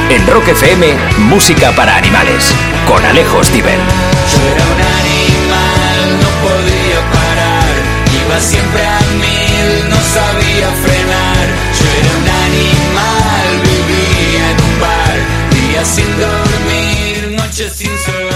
En Rock FM, música para animales, con Alejo Stivel. Yo era un animal, no podía parar, iba siempre a mil, no sabía frenar. Yo era un animal, vivía en un bar, días sin dormir, noches sin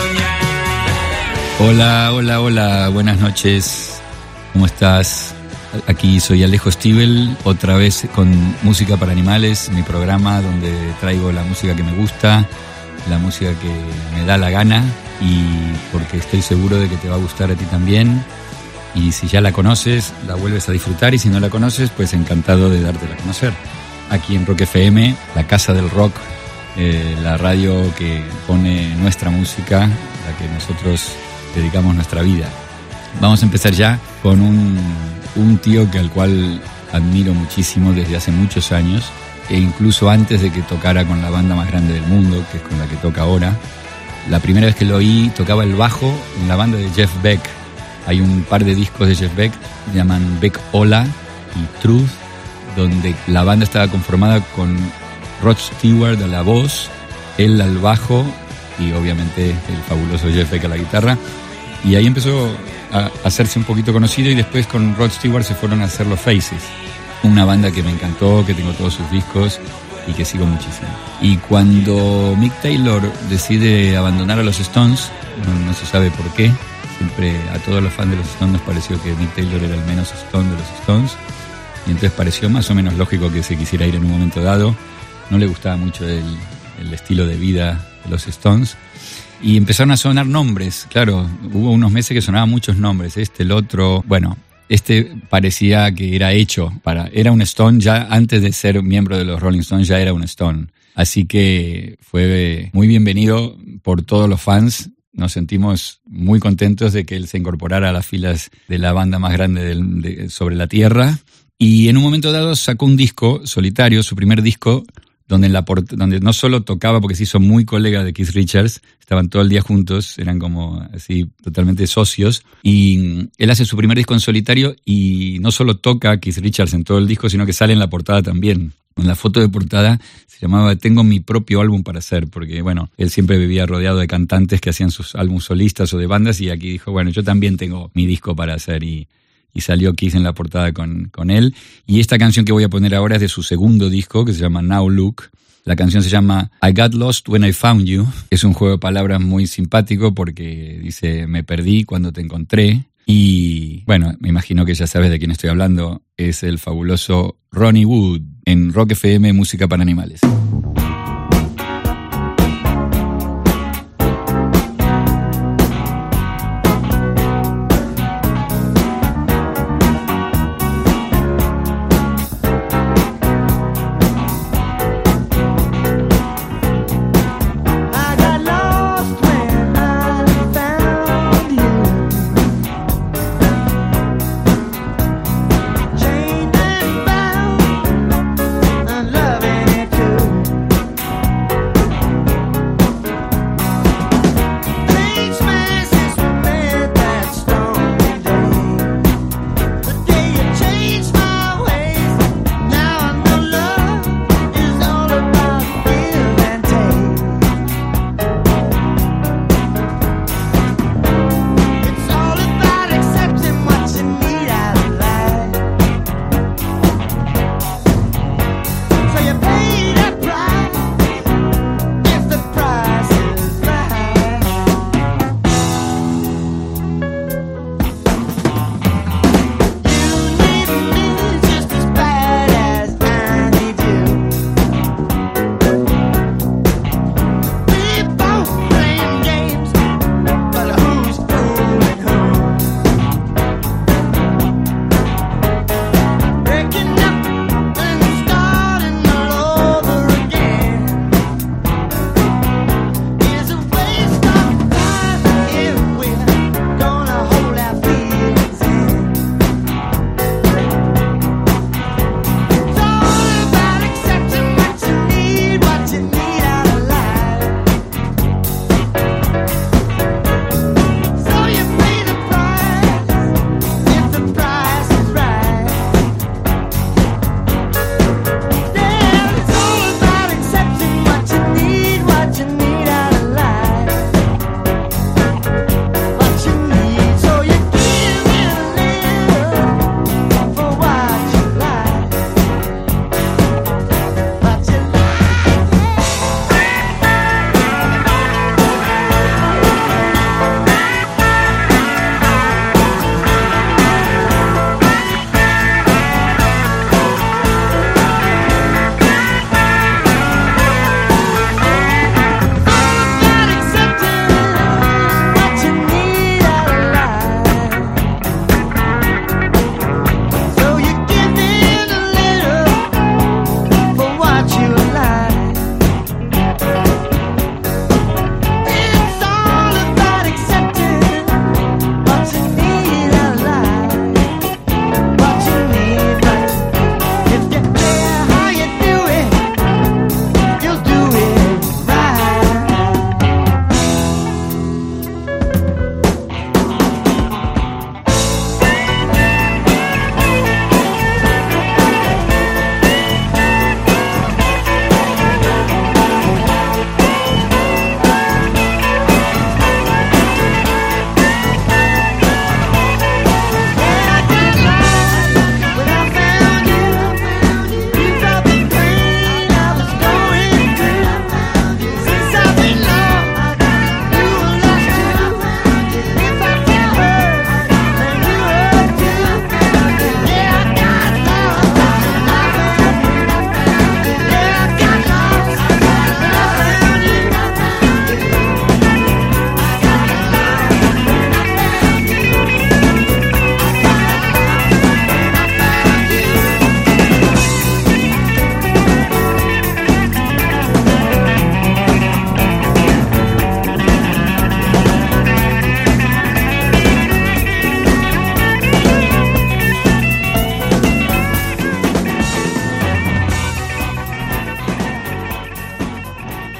soñar. Hola, buenas noches, ¿cómo estás? Aquí soy Alejo Stivel, otra vez con Música para Animales, mi programa donde traigo la música que me gusta, la música que me da la gana, y porque estoy seguro de que te va a gustar a ti también. Y si ya la conoces, la vuelves a disfrutar, y si no la conoces, pues encantado de dártela a conocer. Aquí en Rock FM, la casa del rock, la radio que pone nuestra música, la que nosotros dedicamos nuestra vida. Vamos a empezar ya con un tío al cual admiro muchísimo desde hace muchos años, e incluso antes de que tocara con la banda más grande del mundo, que es con la que toca ahora. La primera vez que lo oí, tocaba el bajo en la banda de Jeff Beck. Hay un par de discos de Jeff Beck, se llaman Beck Ola y Truth, donde la banda estaba conformada con Rod Stewart a la voz, él al bajo y obviamente el fabuloso Jeff Beck a la guitarra. Y ahí empezó a hacerse un poquito conocido, y después con Rod Stewart se fueron a hacer los Faces, una banda que me encantó, que tengo todos sus discos y que sigo muchísimo. Y cuando Mick Taylor decide abandonar a los Stones, no se sabe por qué, siempre a todos los fans de los Stones nos pareció que Mick Taylor era el menos Stone de los Stones, y entonces pareció más o menos lógico que se quisiera ir en un momento dado. No le gustaba mucho el estilo de vida de los Stones. Y empezaron a sonar nombres, claro, hubo unos meses que sonaban muchos nombres, el otro, bueno, parecía que era hecho era un Stone, ya antes de ser miembro de los Rolling Stones ya era un Stone. Así que fue muy bienvenido por todos los fans, nos sentimos muy contentos de que él se incorporara a las filas de la banda más grande sobre la Tierra. Y en un momento dado sacó un disco solitario, su primer disco, donde no solo tocaba, porque se hizo muy colega de Keith Richards, estaban todo el día juntos, eran como así totalmente socios, y él hace su primer disco en solitario y no solo toca a Keith Richards en todo el disco, sino que sale en la portada también. En la foto de portada se llamaba "Tengo mi propio álbum para hacer", porque bueno, él siempre vivía rodeado de cantantes que hacían sus álbumes solistas o de bandas, y aquí dijo, bueno, yo también tengo mi disco para hacer, y salió Keith en la portada con él. Y esta canción que voy a poner ahora es de su segundo disco, que se llama Now Look. La canción se llama I Got Lost When I Found You. Es un juego de palabras muy simpático porque dice, me perdí cuando te encontré. Y bueno, me imagino que ya sabes de quién estoy hablando. Es el fabuloso Ronnie Wood en Rock FM, Música para Animales. Chained and bound, and loving it too.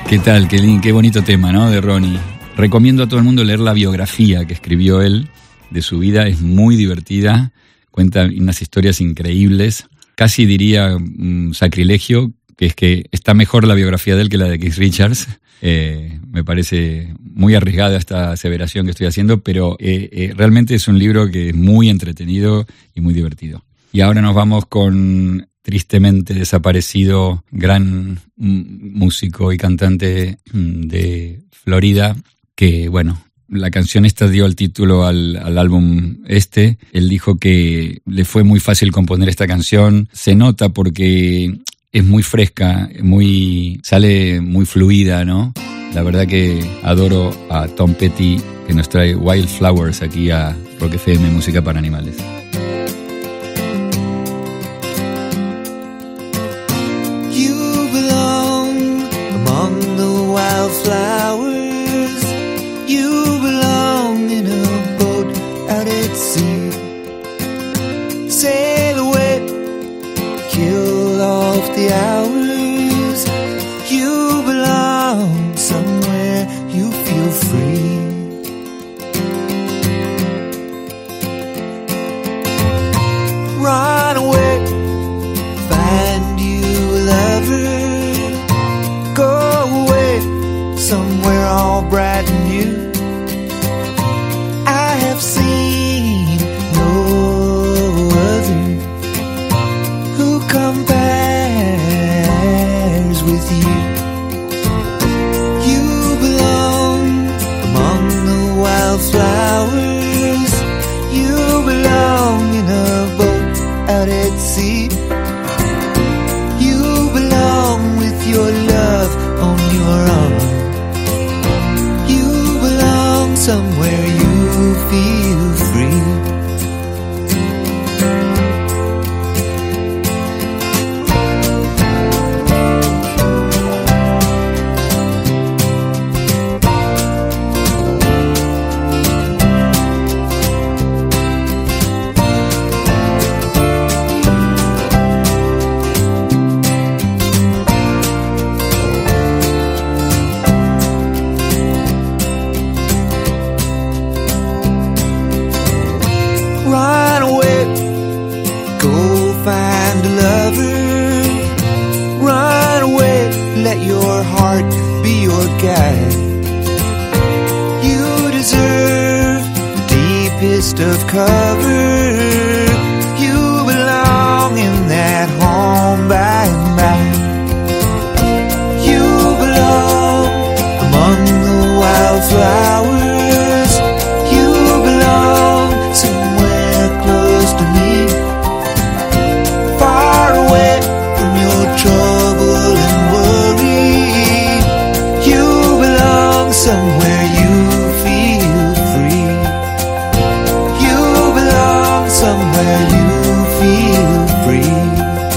¿Qué tal? Qué bonito tema, ¿no? De Ronnie. Recomiendo a todo el mundo leer la biografía que escribió él de su vida. Es muy divertida, cuenta unas historias increíbles. Casi diría un sacrilegio, que es que está mejor la biografía de él que la de Keith Richards. Me parece muy arriesgada esta aseveración que estoy haciendo, pero realmente es un libro que es muy entretenido y muy divertido. Y ahora nos vamos con tristemente desaparecido gran músico y cantante de Florida, que bueno, la canción esta dio el título al álbum este. Él dijo que le fue muy fácil componer esta canción. Se nota porque es muy fresca, sale muy fluida, ¿no? La verdad que adoro a Tom Petty, que nos trae Wildflowers aquí a Rock FM, Música para Animales. You belong among the wildflowers. You belong in a boat out at sea. Sail away, kill off the hours. You belong somewhere you feel free. Run away, find you a lover. Go away, somewhere all bright and new. I have seen no other who compares with you. You belong among the wildflowers. You belong in a boat out at sea. You belong with your love on your arm. You belong somewhere you feel free. Of cover, you belong in that home by and by. You belong among the wildflowers. You belong somewhere close to me, far away from your trouble and worry. You belong somewhere you feel free. Somewhere you feel free.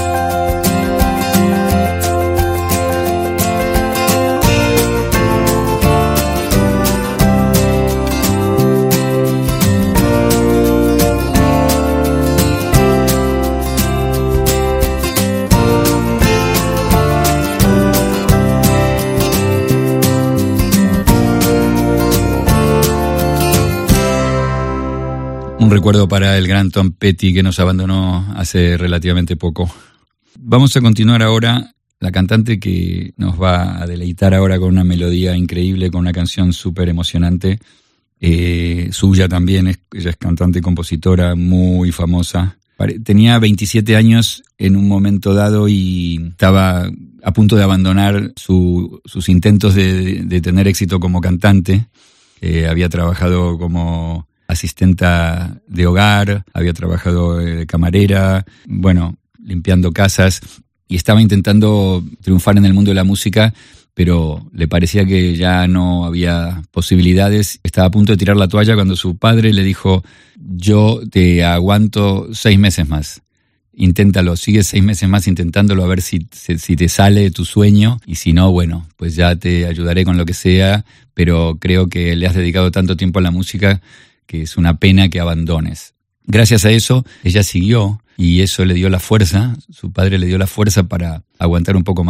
Un recuerdo para el gran Tom Petty, que nos abandonó hace relativamente poco. Vamos a continuar ahora. La cantante que nos va a deleitar ahora con una melodía increíble, con una canción súper emocionante, suya también, ella es cantante y compositora muy famosa. Tenía 27 años en un momento dado y estaba a punto de abandonar sus intentos de tener éxito como cantante. Había trabajado como asistenta de hogar, había trabajado de camarera, bueno, limpiando casas, y estaba intentando triunfar en el mundo de la música, pero le parecía que ya no había posibilidades. Estaba a punto de tirar la toalla cuando su padre le dijo: yo te aguanto 6 meses más. Inténtalo, sigue 6 meses más intentándolo, a ver si te sale tu sueño, y si no, bueno, pues ya te ayudaré con lo que sea, pero creo que le has dedicado tanto tiempo a la música que es una pena que abandones. Gracias a eso, ella siguió, y eso le dio la fuerza, su padre le dio la fuerza para aguantar un poco más.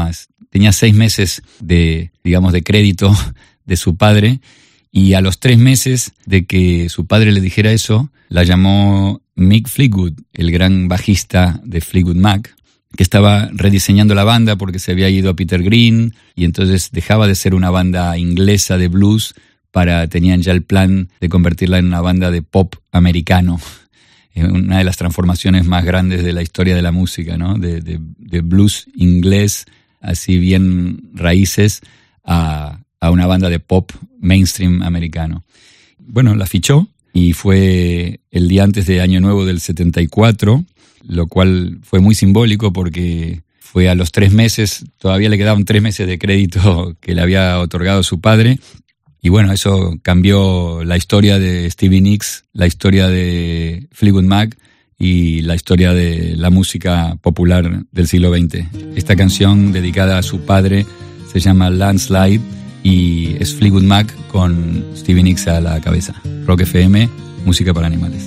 tenía 6 meses de crédito de su padre, y a los 3 meses de que su padre le dijera eso, la llamó Mick Fleetwood, el gran bajista de Fleetwood Mac, que estaba rediseñando la banda porque se había ido a Peter Green, y entonces dejaba de ser una banda inglesa de blues tenían ya el plan de convertirla en una banda de pop americano. Una de las transformaciones más grandes de la historia de la música, ¿no? De blues inglés, así bien raíces, a una banda de pop mainstream americano. Bueno, la fichó y fue el día antes de Año Nuevo del 74, lo cual fue muy simbólico porque fue a los 3 meses, todavía le quedaban 3 meses de crédito que le había otorgado su padre. Y bueno, eso cambió la historia de Stevie Nicks, la historia de Fleetwood Mac y la historia de la música popular del siglo XX. Esta canción dedicada a su padre se llama Landslide y es Fleetwood Mac con Stevie Nicks a la cabeza. Rock FM, música para animales.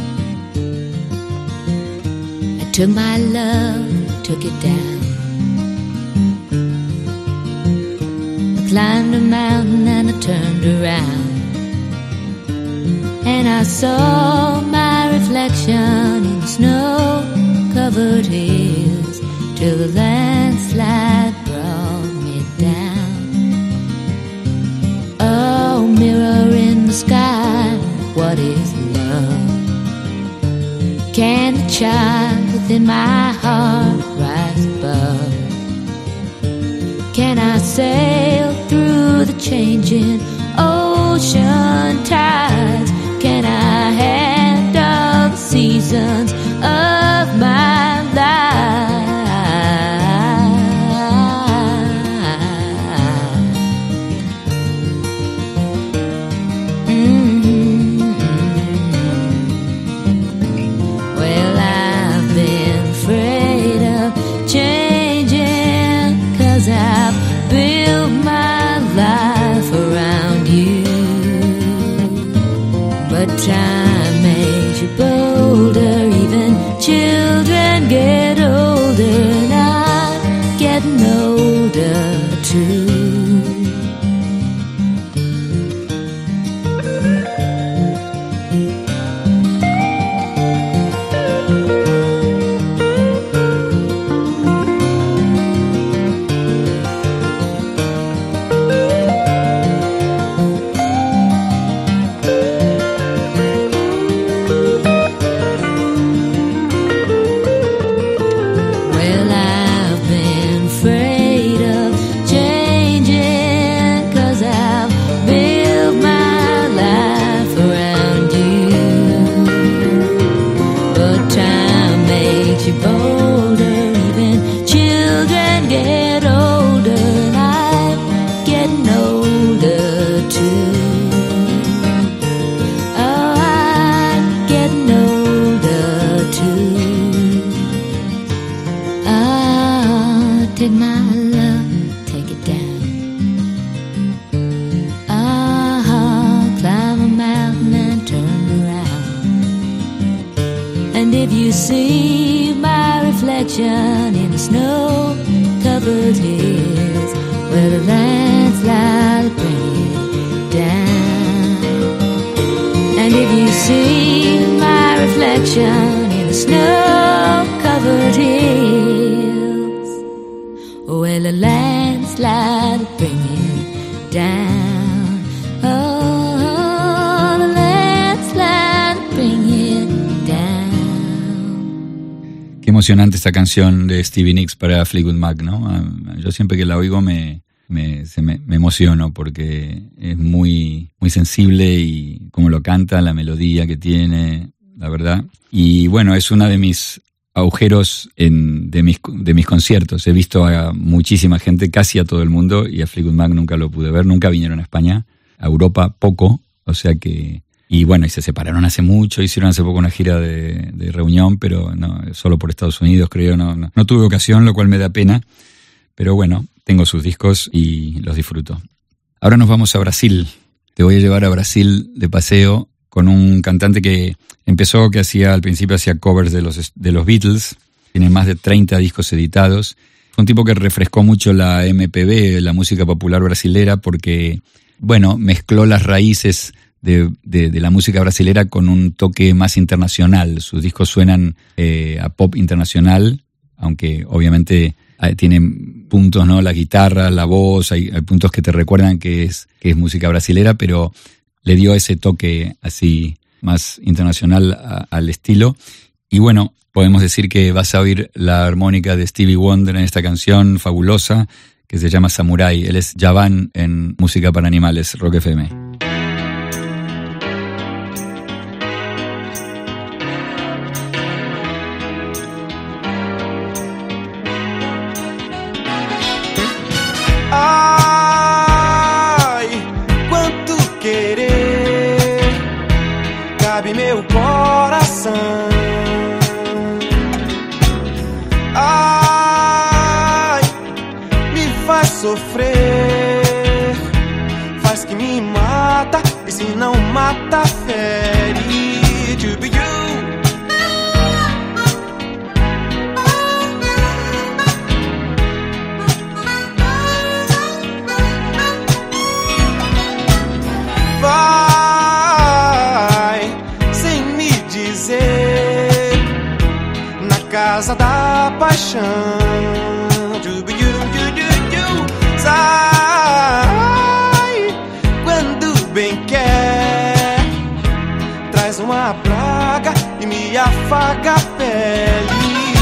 I took my love, took it down. Climbed a mountain and I turned around, and I saw my reflection in snow-covered hills till the landslide brought me down. Oh, mirror in the sky, what is love? Can the child within my heart rise above? Can I sail through the changing ocean tides? Can I handle the seasons of my life? Well, I've been afraid of changing, 'cause I've build my life around you, but time makes you bolder. Even children get older, and I'm getting older too. In the snow-covered hills where the landslide bring it down. And if you see my reflection in the snow-covered hills, well, the landslide bring it down. Oh, the landslide bring it down. Qué emocionante esta canción de Stevie Nicks para Fleetwood Mac, ¿no? Yo siempre que la oigo me emociono porque es muy, muy sensible, y como lo canta, la melodía que tiene, la verdad. Y bueno, es una de mis agujeros de mis conciertos. He visto a muchísima gente, casi a todo el mundo, y a Fleetwood Mac nunca lo pude ver, nunca vinieron a España, a Europa poco, o sea que... Y bueno, y se separaron hace mucho, hicieron hace poco una gira de reunión, pero no, solo por Estados Unidos, creo, no tuve ocasión, lo cual me da pena, pero bueno, tengo sus discos y los disfruto. Ahora nos vamos a Brasil. Te voy a llevar a Brasil de paseo con un cantante que empezó, al principio hacía covers de los Beatles, tiene más de 30 discos editados, Fue un tipo que refrescó mucho la MPB, la música popular brasilera, porque, bueno, mezcló las raíces de la música brasilera con un toque más internacional. Sus discos suenan a pop internacional, aunque obviamente tienen puntos, ¿no? La guitarra, la voz, hay puntos que te recuerdan que es música brasilera, pero le dio ese toque así más internacional al estilo. Y bueno, podemos decir que vas a oír la armónica de Stevie Wonder en esta canción fabulosa que se llama Samurai. Él es Javan en Música para Animales, Rock FM. Ai, quanto querer cabe meu coração. Ai, me faz sofrer, faz que me mata, e se não mata, fere. To be you. Vai sem me dizer, na casa da paixão. Sai quando bem quer, traz uma praga e me afaga a pele.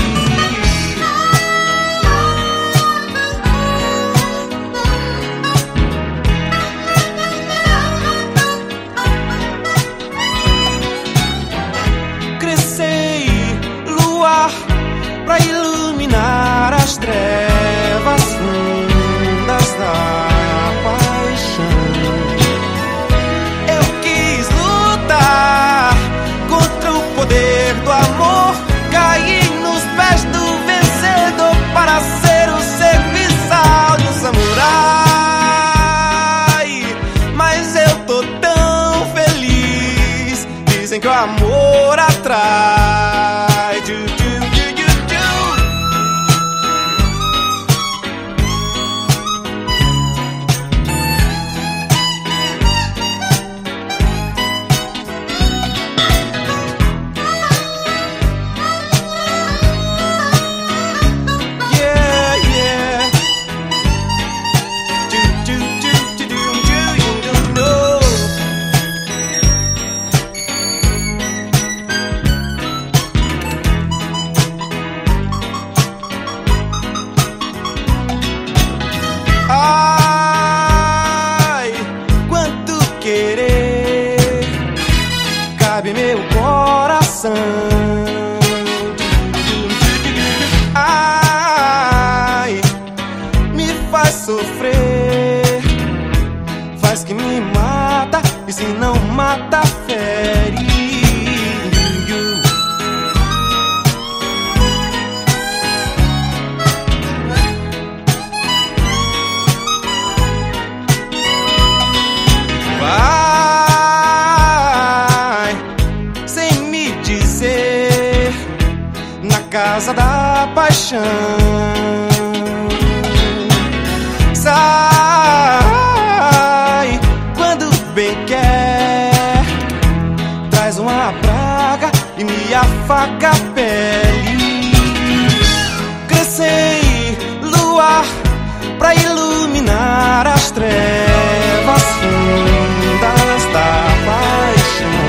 Pra iluminar as trevas fundas da paixão. Eu quis lutar contra o poder do amor, caí nos pés do vencedor para ser o serviçal de um samurai. Mas eu tô tão feliz, dizem que o amor atrai. Ai, me faz sofrer, faz que me mata, e se não mata, fere. Casa da paixão. Sai quando bem quer, traz uma praga e me afaga a pele. Crescei luar pra iluminar as trevas fundas da paixão.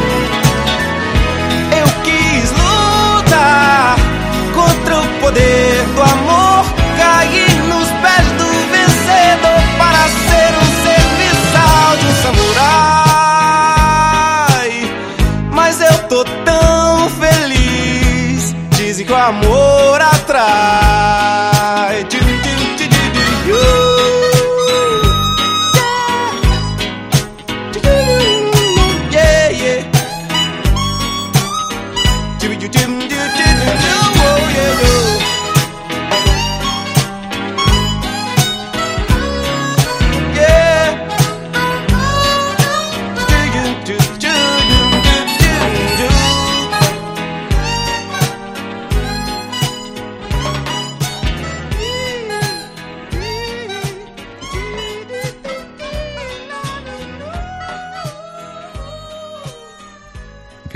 Eu quis lutar contra o poder do amor, caí nos pés do vencedor para ser um serviçal de um samurai. Mas eu tô tão feliz, dizem que o amor atrai.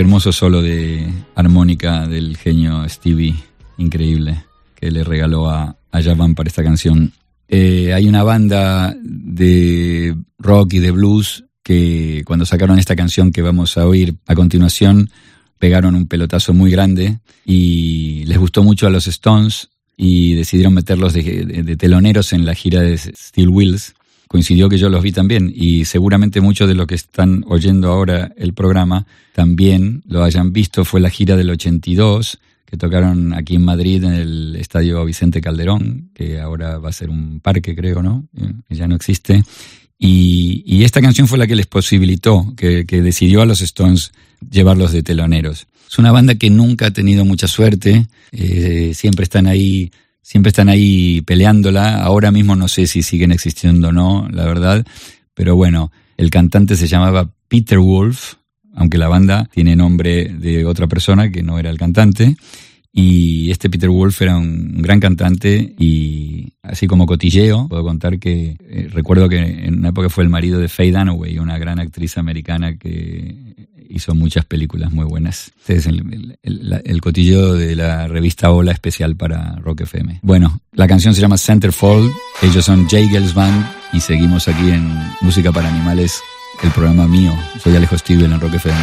hermoso solo de armónica del genio Stevie, increíble, que le regaló a Javan para esta canción. Hay una banda de rock y de blues que cuando sacaron esta canción que vamos a oír a continuación, pegaron un pelotazo muy grande y les gustó mucho a los Stones y decidieron meterlos de teloneros en la gira de Steel Wheels. Coincidió que yo los vi también y seguramente muchos de los que están oyendo ahora el programa también lo hayan visto. Fue la gira del 82 que tocaron aquí en Madrid en el Estadio Vicente Calderón, que ahora va a ser un parque, creo, ¿no? Que ya no existe. Y esta canción fue la que les posibilitó, que decidió a los Stones llevarlos de teloneros. Es una banda que nunca ha tenido mucha suerte, siempre están ahí peleándola. Ahora mismo no sé si siguen existiendo o no, la verdad, pero bueno, el cantante se llamaba Peter Wolf, aunque la banda tiene nombre de otra persona que no era el cantante, y este Peter Wolf era un gran cantante y así como cotilleo, puedo contar que recuerdo que en una época fue el marido de Faye Dunaway, una gran actriz americana que hizo muchas películas muy buenas. Este es el cotilleo de la revista Hola especial para Rock FM. Bueno, la canción se llama Centerfold, ellos son Jagels Band y seguimos aquí en Música para Animales, el programa mío. Soy Alejo Stivel en Rock FM.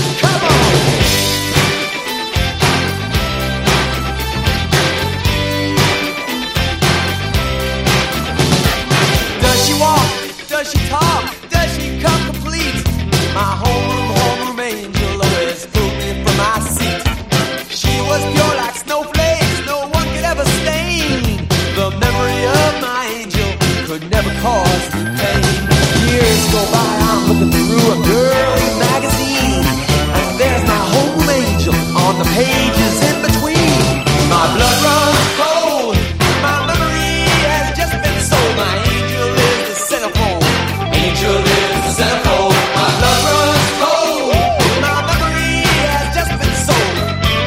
Does she walk? Does she talk? Does she come complete? My homeroom angel always pulled me from my seat. She was pure like snowflakes, no one could ever stain. The memory of my angel could never cause me pain. Years go by, I'm looking through a girly magazine, and there's my home angel on the pages in between. My blood runs cold, my memory has just been sold. My angel is the centerfold, angel is the centerfold. My blood runs cold, my memory has just been sold.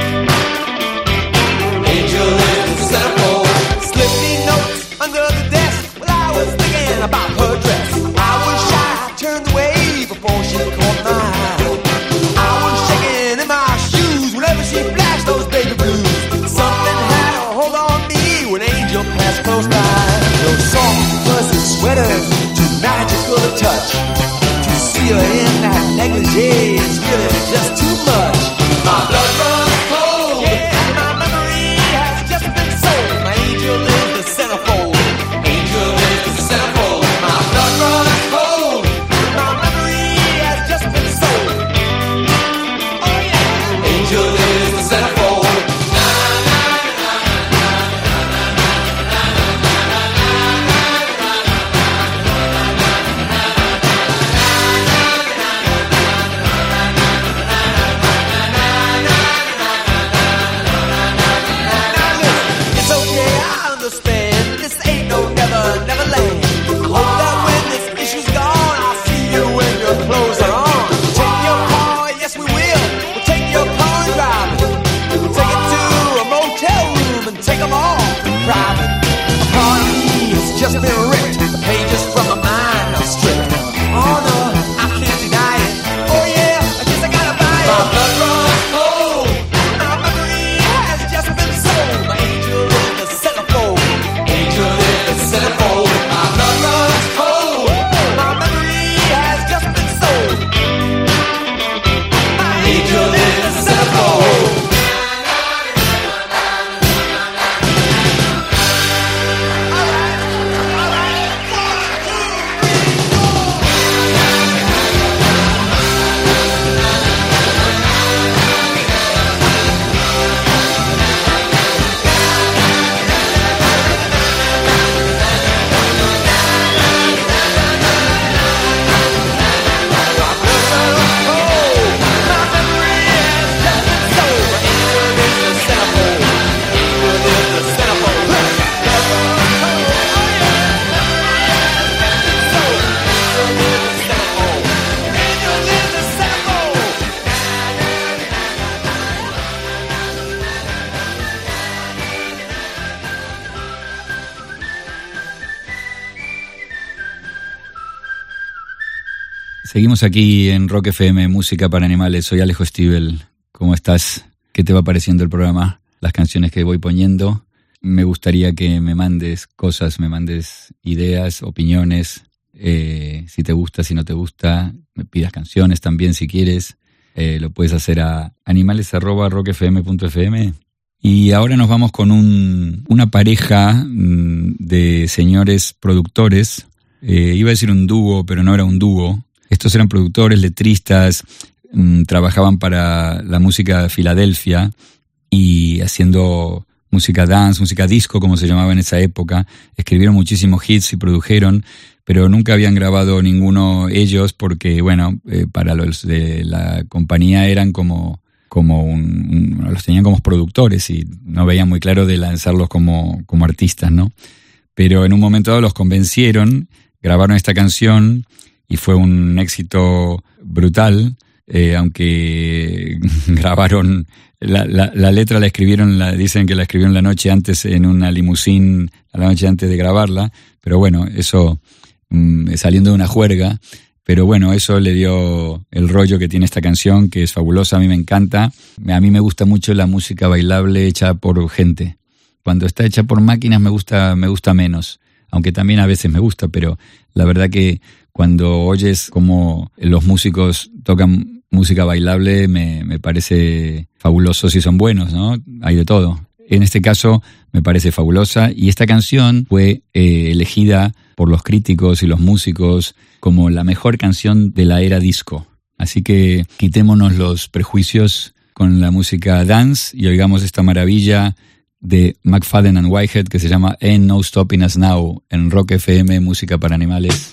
Angel is the centerfold. Slip me notes under the desk while I was thinking about her dress. I was shy, turned away before she caught my eye. I was shaking in my shoes whenever she flashed those baby blues. Something had a hold on me when Angel passed close by. Those soft fuzzy sweaters, too magical to touch. To see her in that negligee is really just too much. My blood runs cold, yeah, my memory has just been sold. My angel is the centerfold, angel is the centerfold. My blood runs cold, my memory has just been sold. Oh yeah, angel is the centerfold. It's okay, I understand. This ain't no never land. I hope that when this issue's gone, I'll see you when your clothes are on. Take your car, yes we will. We'll take your car and drive it. We'll take it to a motel room and take them all in private. A party has just been ripped. The pages from my mind are stripped. Oh no, I can't deny it. Oh yeah, I guess I gotta buy it. My blood runs cold. My memory has just been sold. My angel is the centerfold. Angel is the centerfold. My blood runs cold. My memory has just been sold. My angel is the centerfold. Seguimos aquí en Rock FM, Música para Animales. Soy Alejo Stivel. ¿Cómo estás? ¿Qué te va pareciendo el programa? Las canciones que voy poniendo. Me gustaría que me mandes cosas, me mandes ideas, opiniones. Si te gusta, si no te gusta, me pidas canciones también si quieres. Lo puedes hacer a animales@rockfm.fm. Y ahora nos vamos con una pareja de señores productores. Iba a decir un dúo, pero no era un dúo. Estos eran productores, letristas, trabajaban para la música de Filadelfia y haciendo música dance, música disco, como se llamaba en esa época. Escribieron muchísimos hits y produjeron, pero nunca habían grabado ninguno ellos porque, bueno, para los de la compañía eran como los tenían como productores y no veían muy claro de lanzarlos como artistas, ¿no? Pero en un momento dado los convencieron, grabaron esta canción y fue un éxito brutal, aunque grabaron la letra, la escribieron, dicen que la escribieron la noche antes en una limusín, la noche antes de grabarla, pero bueno, eso saliendo de una juerga. Pero bueno, eso le dio el rollo que tiene esta canción, que es fabulosa, a mí me encanta. A mí me gusta mucho la música bailable hecha por gente. Cuando está hecha por máquinas me gusta menos, aunque también a veces me gusta, pero la verdad que cuando oyes cómo los músicos tocan música bailable me parece fabuloso si son buenos, ¿no? Hay de todo. En este caso me parece fabulosa y esta canción fue elegida por los críticos y los músicos como la mejor canción de la era disco. Así que quitémonos los prejuicios con la música dance y oigamos esta maravilla de McFadden and Whitehead que se llama Ain't No Stopping Us Now en Rock FM, música para animales.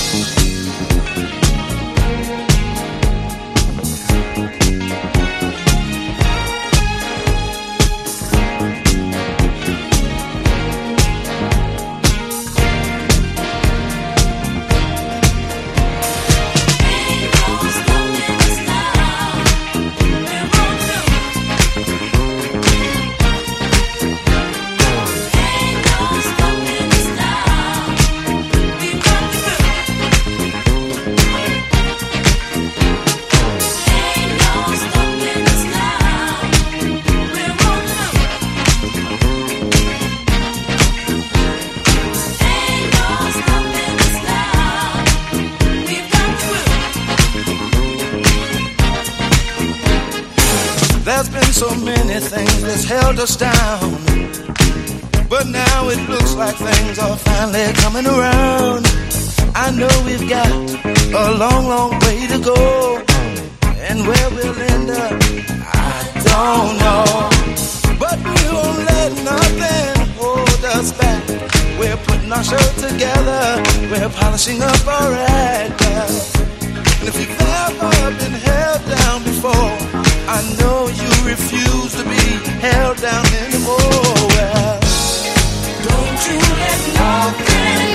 So many things that's held us down, but now it looks like things are finally coming around. I know we've got a long, long way to go, and where we'll end up, I don't know. But we won't let nothing hold us back. We're putting our show together, we're polishing up our act. And if you've ever been held down before, I know you refuse to be held down anymore. Well, don't you let nothing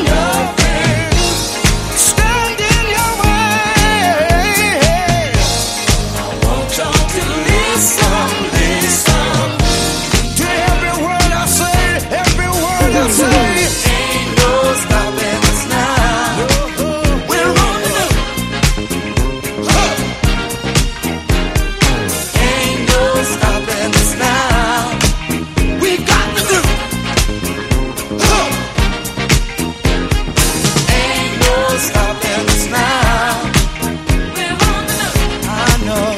stand in your way. I want y'all to listen to every word I say, every word I say. Ain't no stopping us now. We're on the move. Ain't no stopping us now. We got the groove. Ain't no stopping us now. We're on the move. I know.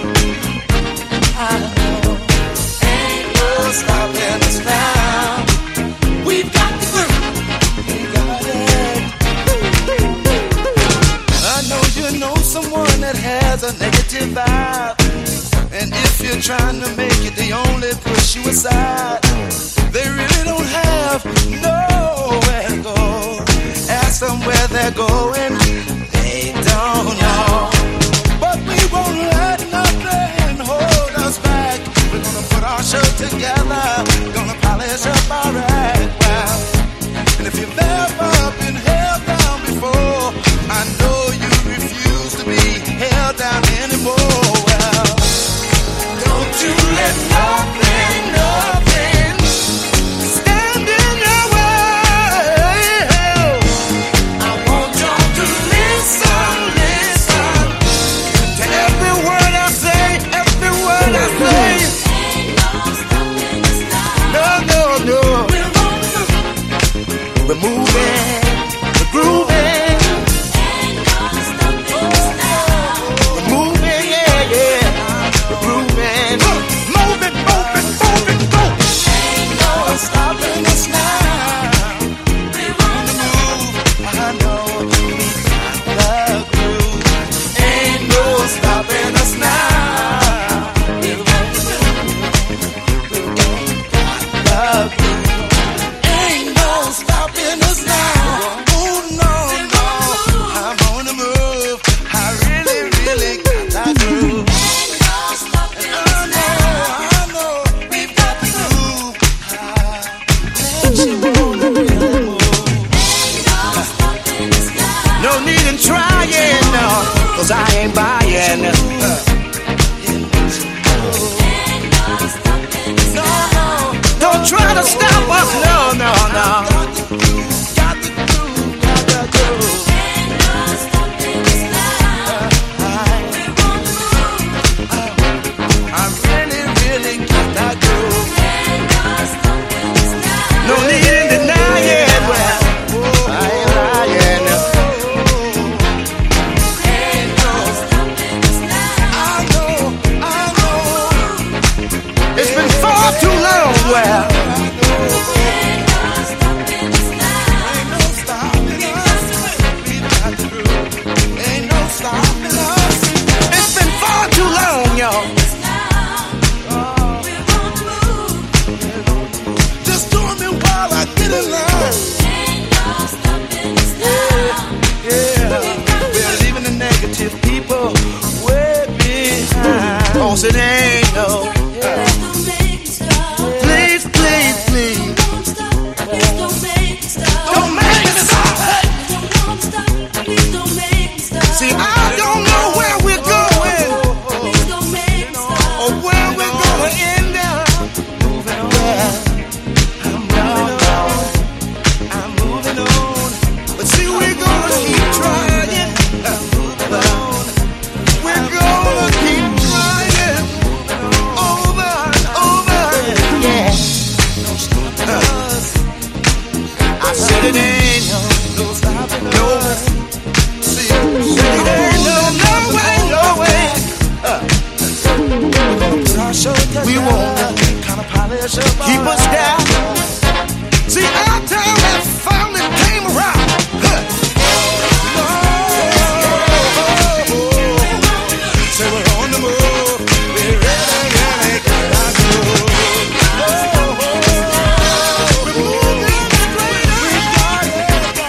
Ain't no stopping us now. We've got the groove. We got it. I know you know someone that has a negative vibe, and if you're trying to make it, they only push you aside. They really don't have nowhere to go. Ask them where they're going, they don't know. But we won't let nothing hold us back. We're gonna put our show together, gonna polish up our act. Well, and if you've ever been held down before, I know you refuse to be held down anymore. Well, don't you let nothing We're moving, we're grooving. We're moving, yeah, yeah. We're grooving. Move it, move it, move it, move. Ain't no stopping us now. We're on the move. I know we got the groove. Ain't no stopping us now. I ain't buying. No, don't try to stop us. No, no, no. Got the groove, got the groove. I really, really got that groove. No need in denying. Well, I ain't lying. Too long, well, ain't no stopping us. Ain't no stopping us. It's been far too long, y'all. Just doing me while I get along. Yeah, we're leaving the negative people way behind. Oh, so they ain't no. See, I don't know where we're going or where we're going to end up. I'm moving on. But see, we're going to keep trying. We're going to keep trying over and over. Yeah. I said it ain't no stopping. No. We won't keep us down. See, our time has finally came around. So we're on the move. We're really, really got our groove. We're moving straight up. We got it.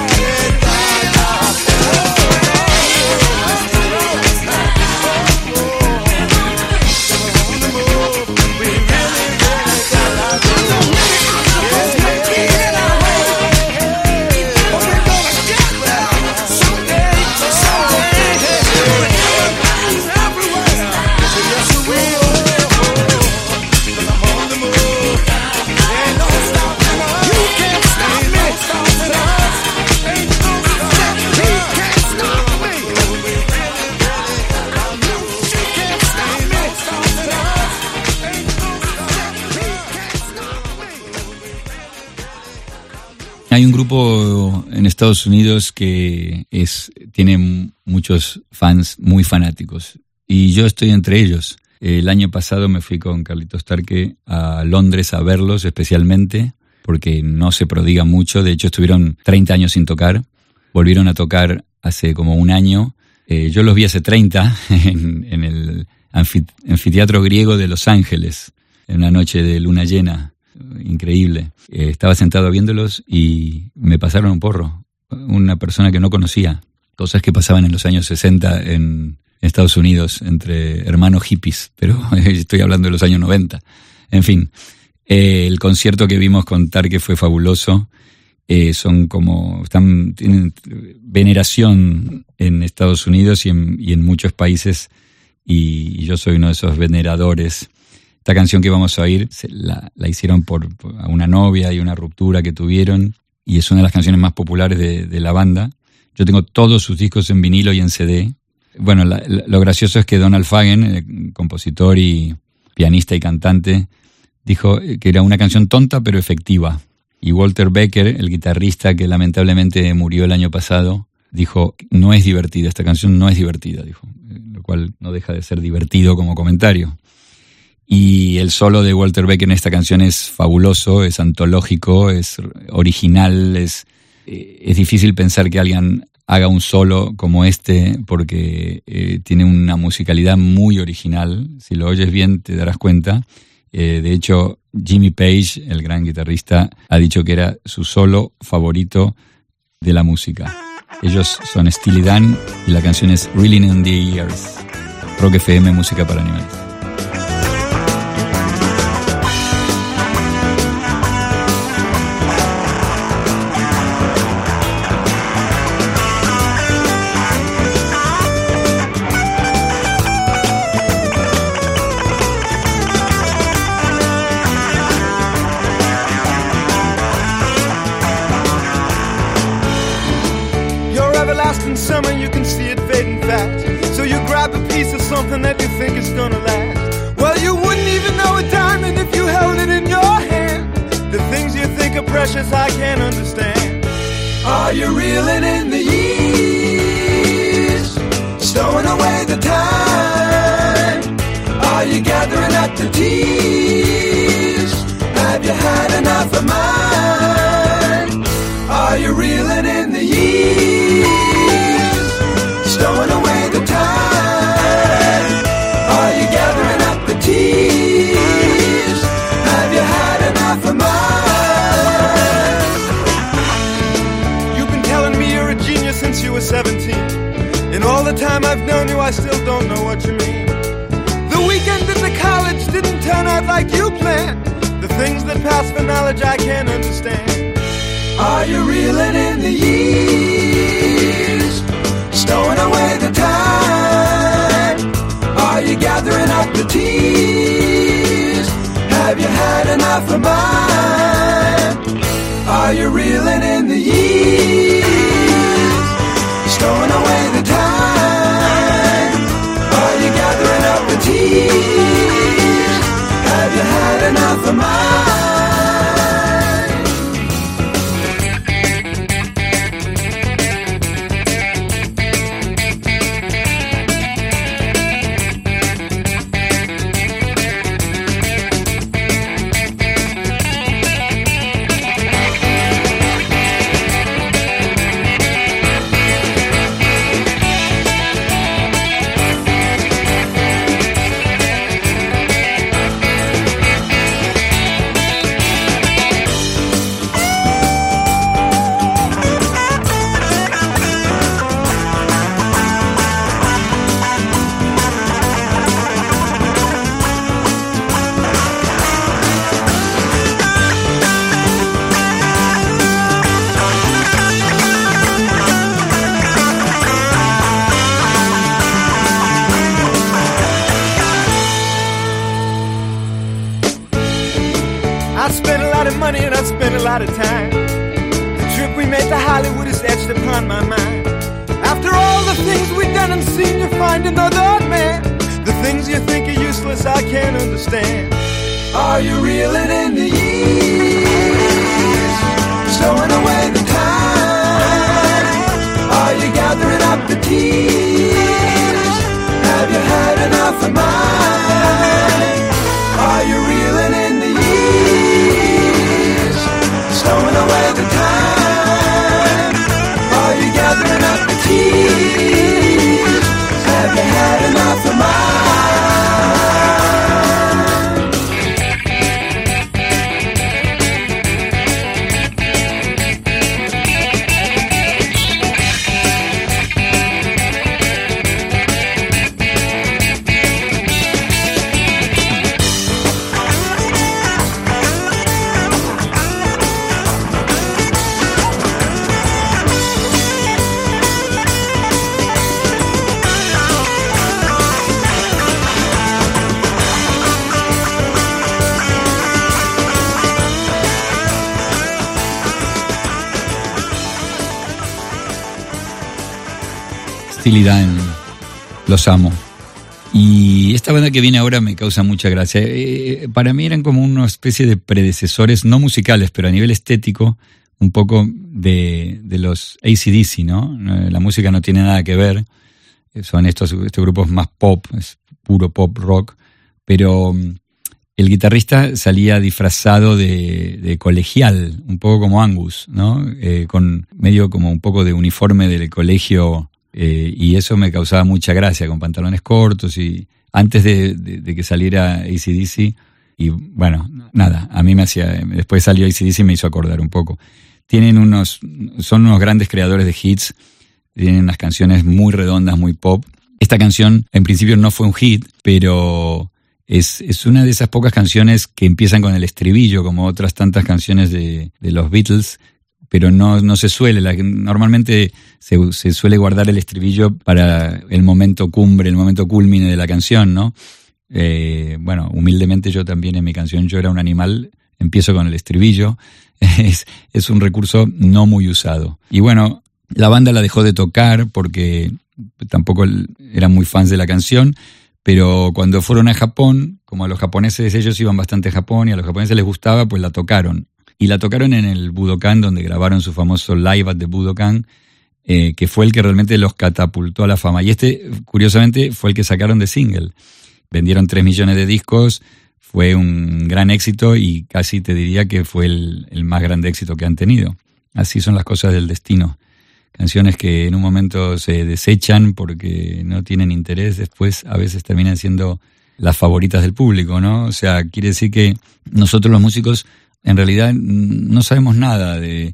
Hay un grupo en Estados Unidos que tiene muchos fans muy fanáticos y yo estoy entre ellos. El año pasado me fui con Carlitos Tarque a Londres a verlos especialmente porque no se prodiga mucho. De hecho estuvieron 30 años sin tocar, volvieron a tocar hace como un año. Yo los vi hace 30 en el anfiteatro griego de Los Ángeles en una noche de luna llena. Increíble. Estaba sentado viéndolos y me pasaron un porro. Una persona que no conocía. Cosas que pasaban en los años 60 en Estados Unidos entre hermanos hippies, pero estoy hablando de los años 90. En fin, el concierto que vimos con Tarque fue fabuloso. Tienen veneración en Estados Unidos y en muchos países, y yo soy uno de esos veneradores. Esta canción que vamos a oír la hicieron por una novia y una ruptura que tuvieron, y es una de las canciones más populares de la banda. Yo tengo todos sus discos en vinilo y en CD. Bueno, lo gracioso es que Donald Fagen, compositor y pianista y cantante, dijo que era una canción tonta pero efectiva. Y Walter Becker, el guitarrista que lamentablemente murió el año pasado, dijo, no es divertida, esta canción no es divertida, dijo, lo cual no deja de ser divertido como comentario. Y el solo de Walter Becker en esta canción es fabuloso, es antológico, es original, es difícil pensar que alguien haga un solo como este porque tiene una musicalidad muy original. Si lo oyes bien te darás cuenta. De hecho, Jimmy Page, el gran guitarrista, ha dicho que era su solo favorito de la música. Ellos son Steely Dan y la canción es Reeling in the Years. Rock FM, música para animales. Summer, you can see it fading fast. So you grab a piece of something that you think is gonna last. Well, you wouldn't even know a diamond if you held it in your hand. The things you think are precious, I can't understand. Are you reeling in the years, stowing away the time? Are you gathering up the tears? Have you had enough of mine? Are you reeling in the years, stowing away the time? Are you gathering up the tears? Have you had enough of mine? You've been telling me you're a genius since you were 17. And all the time I've known you, I still don't know what you mean. The weekend at the college didn't turn out like you planned. The things that pass for knowledge I can't understand. Are you reeling in the years, stowing away the time? Are you gathering up the tears? Have you had enough of mine? Are you reeling in the years, stowing away the time? Are you gathering up the tears? Have you had enough of mine? Money and I spent a lot of time. The trip we made to Hollywood is etched upon my mind. After all the things we've done and seen, you find another man. The things you think are useless, I can't understand. Are you reeling in the years, stowing away the time? Are you gathering up the tears? Have you had enough of mine? Are you reeling in the years, stowing away the time? Are you gathering up the tears? Have you had enough of mine? Steely Dan, los amo. Y esta banda que viene ahora me causa mucha gracia. Para mí eran como una especie de predecesores, no musicales, pero a nivel estético, un poco de los AC/DC, ¿no? La música no tiene nada que ver. Son estos grupos más pop, es puro pop rock, pero el guitarrista salía disfrazado de colegial, un poco como Angus, ¿no? Con medio como un poco de uniforme del colegio, y eso me causaba mucha gracia, con pantalones cortos, y antes de que saliera AC/DC, y bueno, nada, a mí después salió AC/DC y me hizo acordar un poco. Son unos grandes creadores de hits, tienen unas canciones muy redondas, muy pop. Esta canción en principio no fue un hit, pero es una de esas pocas canciones que empiezan con el estribillo, como otras tantas canciones de los Beatles, pero no se suele. Normalmente se suele guardar el estribillo para el momento cumbre, el momento culmine de la canción, ¿no? Bueno, humildemente yo también en mi canción Yo era un animal empiezo con el estribillo. Es un recurso no muy usado. Y bueno, la banda la dejó de tocar porque tampoco eran muy fans de la canción, pero cuando fueron a Japón, como a los japoneses, ellos iban bastante a Japón y a los japoneses les gustaba, pues la tocaron. Y la tocaron en el Budokan, donde grabaron su famoso Live at the Budokan, que fue el que realmente los catapultó a la fama. Y curiosamente, fue el que sacaron de single. Vendieron 3 millones de discos, fue un gran éxito y casi te diría que fue el más grande éxito que han tenido. Así son las cosas del destino. Canciones que en un momento se desechan porque no tienen interés, después a veces terminan siendo las favoritas del público, ¿no? O sea, quiere decir que nosotros los músicos en realidad no sabemos nada de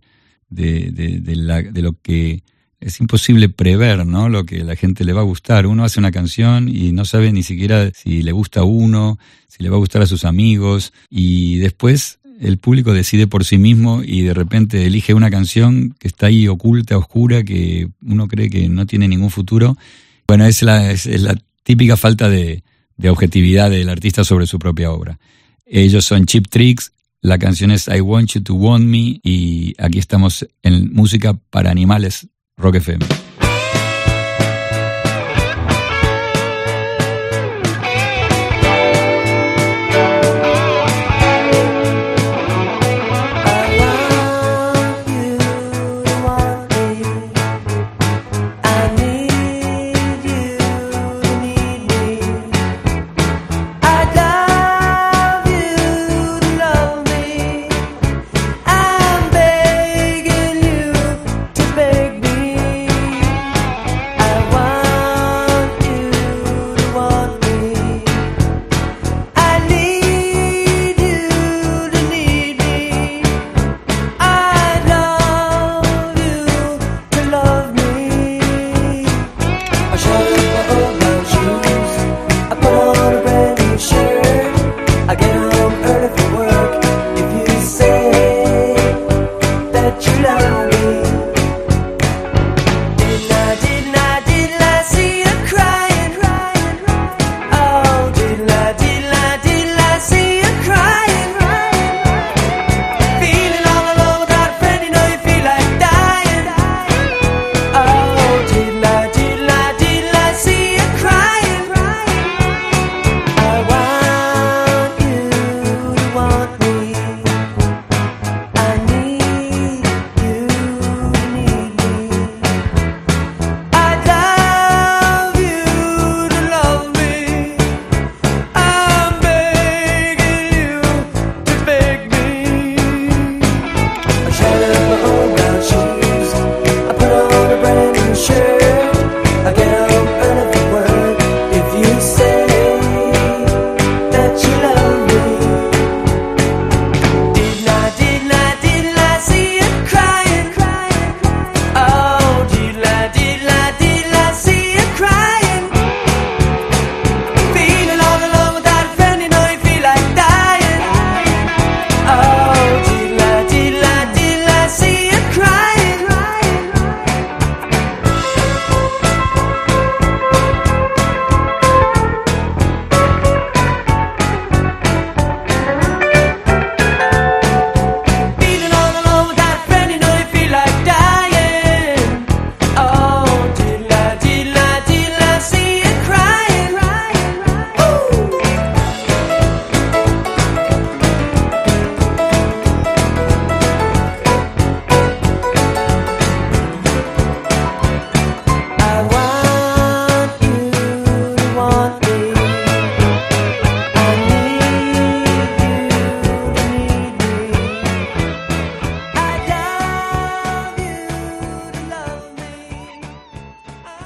lo que es imposible prever, ¿no? Lo que a la gente le va a gustar. Uno hace una canción y no sabe ni siquiera si le gusta a uno, si le va a gustar a sus amigos, y después el público decide por sí mismo y de repente elige una canción que está ahí oculta, oscura, que uno cree que no tiene ningún futuro. Bueno, es la típica falta de objetividad del artista sobre su propia obra. Ellos son Cheap Tricks, la canción es I Want You to Want Me, y aquí estamos en Música para Animales, Rock FM. I'm begging you to beg me.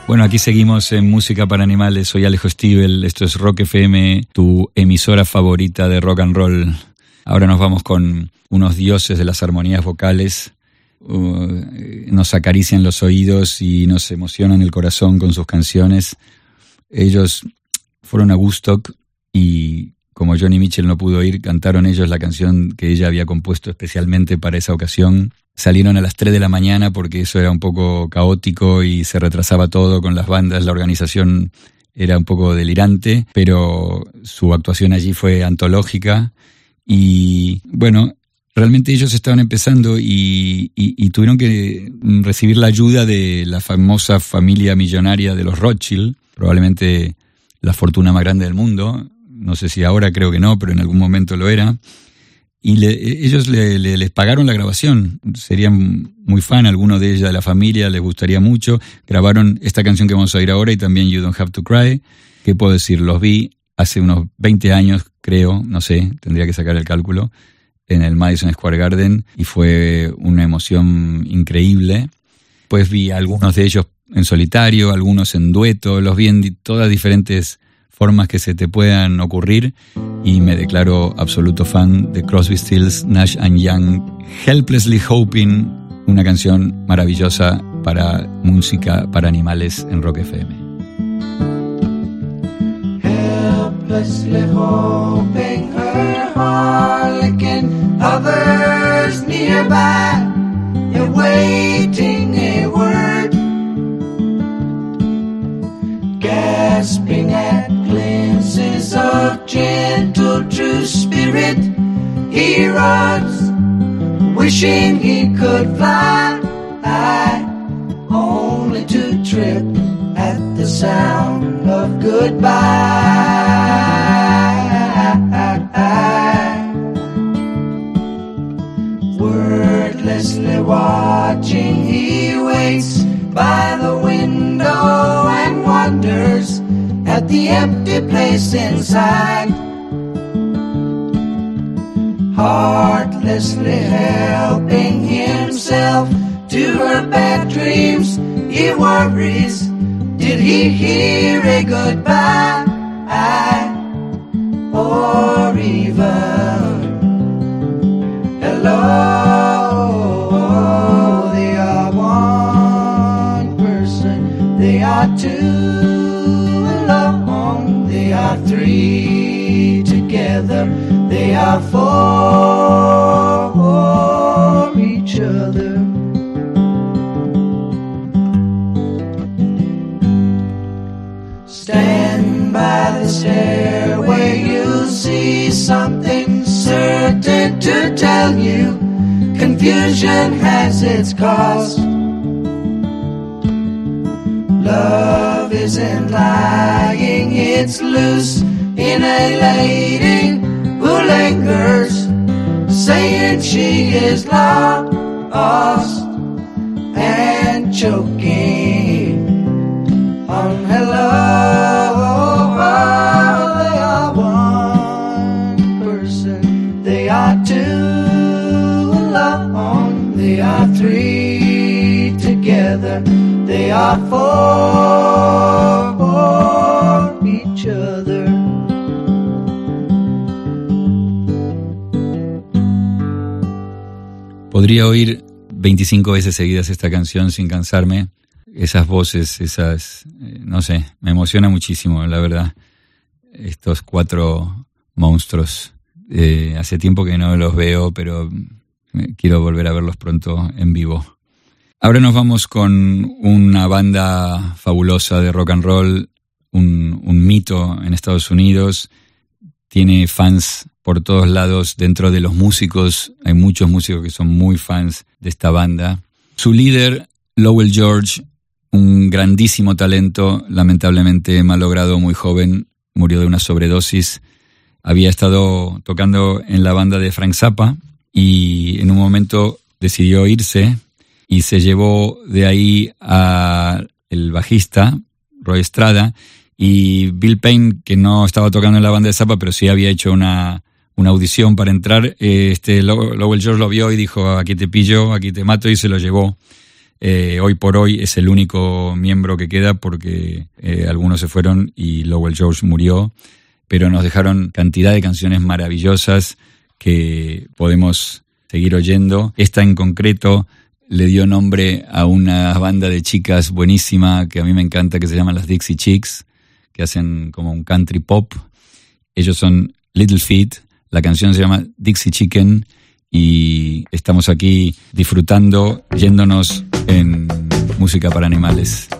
Bueno, aquí seguimos en Música para Animales. Soy Alejo Stivel, esto es Rock FM, tu emisora favorita de rock and roll. Ahora nos vamos con unos dioses de las armonías vocales. Nos acarician los oídos y nos emocionan el corazón con sus canciones. Ellos fueron a Woodstock y, como Joni Mitchell no pudo ir, cantaron ellos la canción que ella había compuesto especialmente para esa ocasión. Salieron a las 3 de la mañana porque eso era un poco caótico y se retrasaba todo con las bandas, la organización era un poco delirante, pero su actuación allí fue antológica y, bueno, realmente ellos estaban empezando y tuvieron que recibir la ayuda de la famosa familia millonaria de los Rothschild, probablemente la fortuna más grande del mundo, no sé si ahora, creo que no, pero en algún momento lo era. Y ellos les pagaron la grabación, serían muy fan, algunos de ellos de la familia, les gustaría mucho. Grabaron esta canción que vamos a oír ahora y también You Don't Have to Cry. ¿Qué puedo decir? Los vi hace unos 20 años, creo, no sé, tendría que sacar el cálculo, en el Madison Square Garden y fue una emoción increíble. Pues vi a algunos de ellos en solitario, algunos en dueto, los vi en todas diferentes formas que se te puedan ocurrir y me declaro absoluto fan de Crosby, Stills, Nash & Young, Helplessly Hoping, una canción maravillosa para música para animales en Rock FM. Helplessly hoping her harlequin hovers nearby, awaiting a word, gasping at glimpses of gentle true spirit. He runs, wishing he could fly, only to trip at the sound of goodbye. Wordlessly watching, he waits by the window and wonders at the empty place inside. Heartlessly helping himself to her bad dreams, he worries, did he hear a goodbye? Or even hello? They are one person, they are two alone, they are three together, they are for each other. Stand by the stairway, you'll see something certain to tell you. Confusion has its cost. Love isn't lying, it's loose in a lady who lingers, saying she is lost and choking on hello. They are one person, they are two alone, they are three together, they are for each other. Podría oír 25 veces seguidas esta canción sin cansarme. Esas voces, no sé, me emociona muchísimo, la verdad. Estos cuatro monstruos. Hace tiempo que no los veo, pero quiero volver a verlos pronto en vivo. Ahora nos vamos con una banda fabulosa de rock and roll, un mito en Estados Unidos. Tiene fans por todos lados. Dentro de los músicos, hay muchos músicos que son muy fans de esta banda. Su líder, Lowell George, un grandísimo talento, lamentablemente malogrado muy joven, murió de una sobredosis. Había estado tocando en la banda de Frank Zappa y en un momento decidió irse y se llevó de ahí a el bajista, Roy Estrada, y Bill Payne, que no estaba tocando en la banda de Zappa, pero sí había hecho una audición para entrar. Lowell George lo vio y dijo, aquí te pillo, aquí te mato, y se lo llevó. Hoy por hoy es el único miembro que queda porque algunos se fueron y Lowell George murió, pero nos dejaron cantidad de canciones maravillosas que podemos seguir oyendo. Esta en concreto le dio nombre a una banda de chicas buenísima que a mí me encanta, que se llaman las Dixie Chicks, que hacen como un country pop. Ellos son Little Feat, la canción se llama Dixie Chicken y estamos aquí disfrutando, yéndonos en música para animales.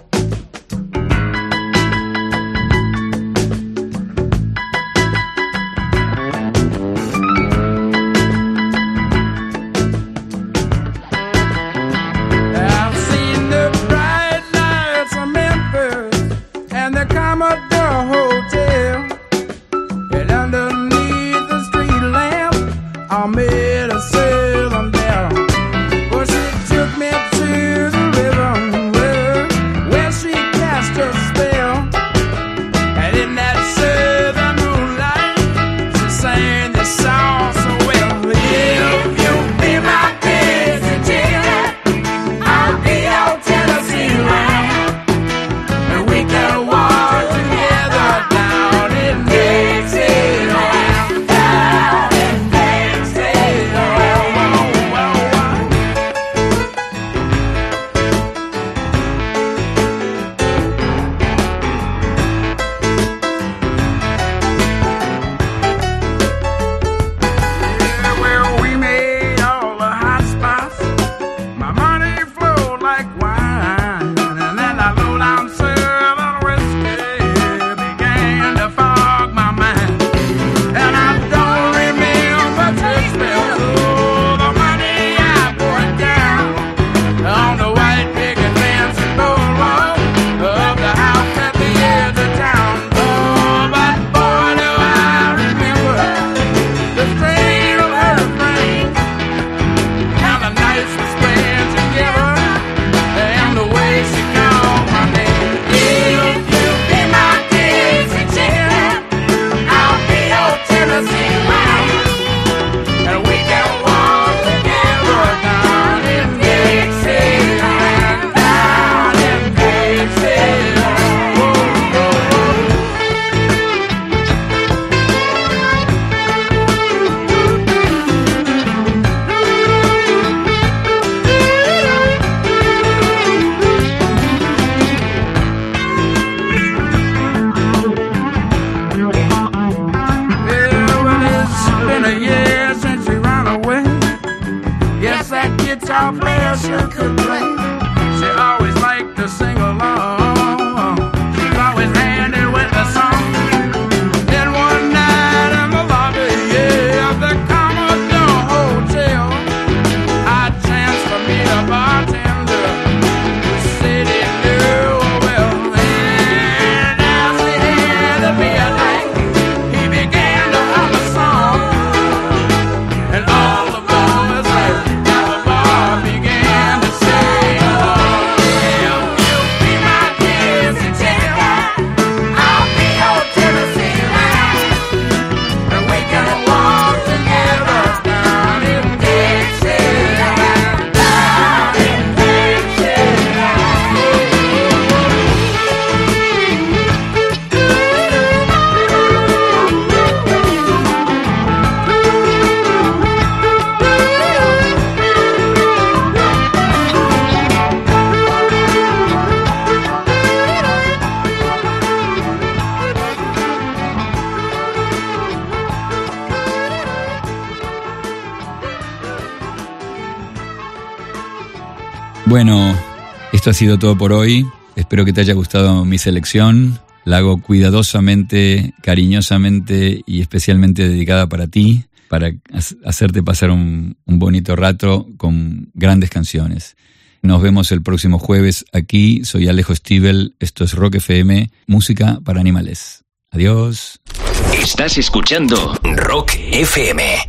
Bueno, esto ha sido todo por hoy. Espero que te haya gustado mi selección. La hago cuidadosamente, cariñosamente y especialmente dedicada para ti, para hacerte pasar un bonito rato con grandes canciones. Nos vemos el próximo jueves aquí. Soy Alejo Stivel. Esto es Rock FM, música para animales. Adiós. Estás escuchando Rock FM.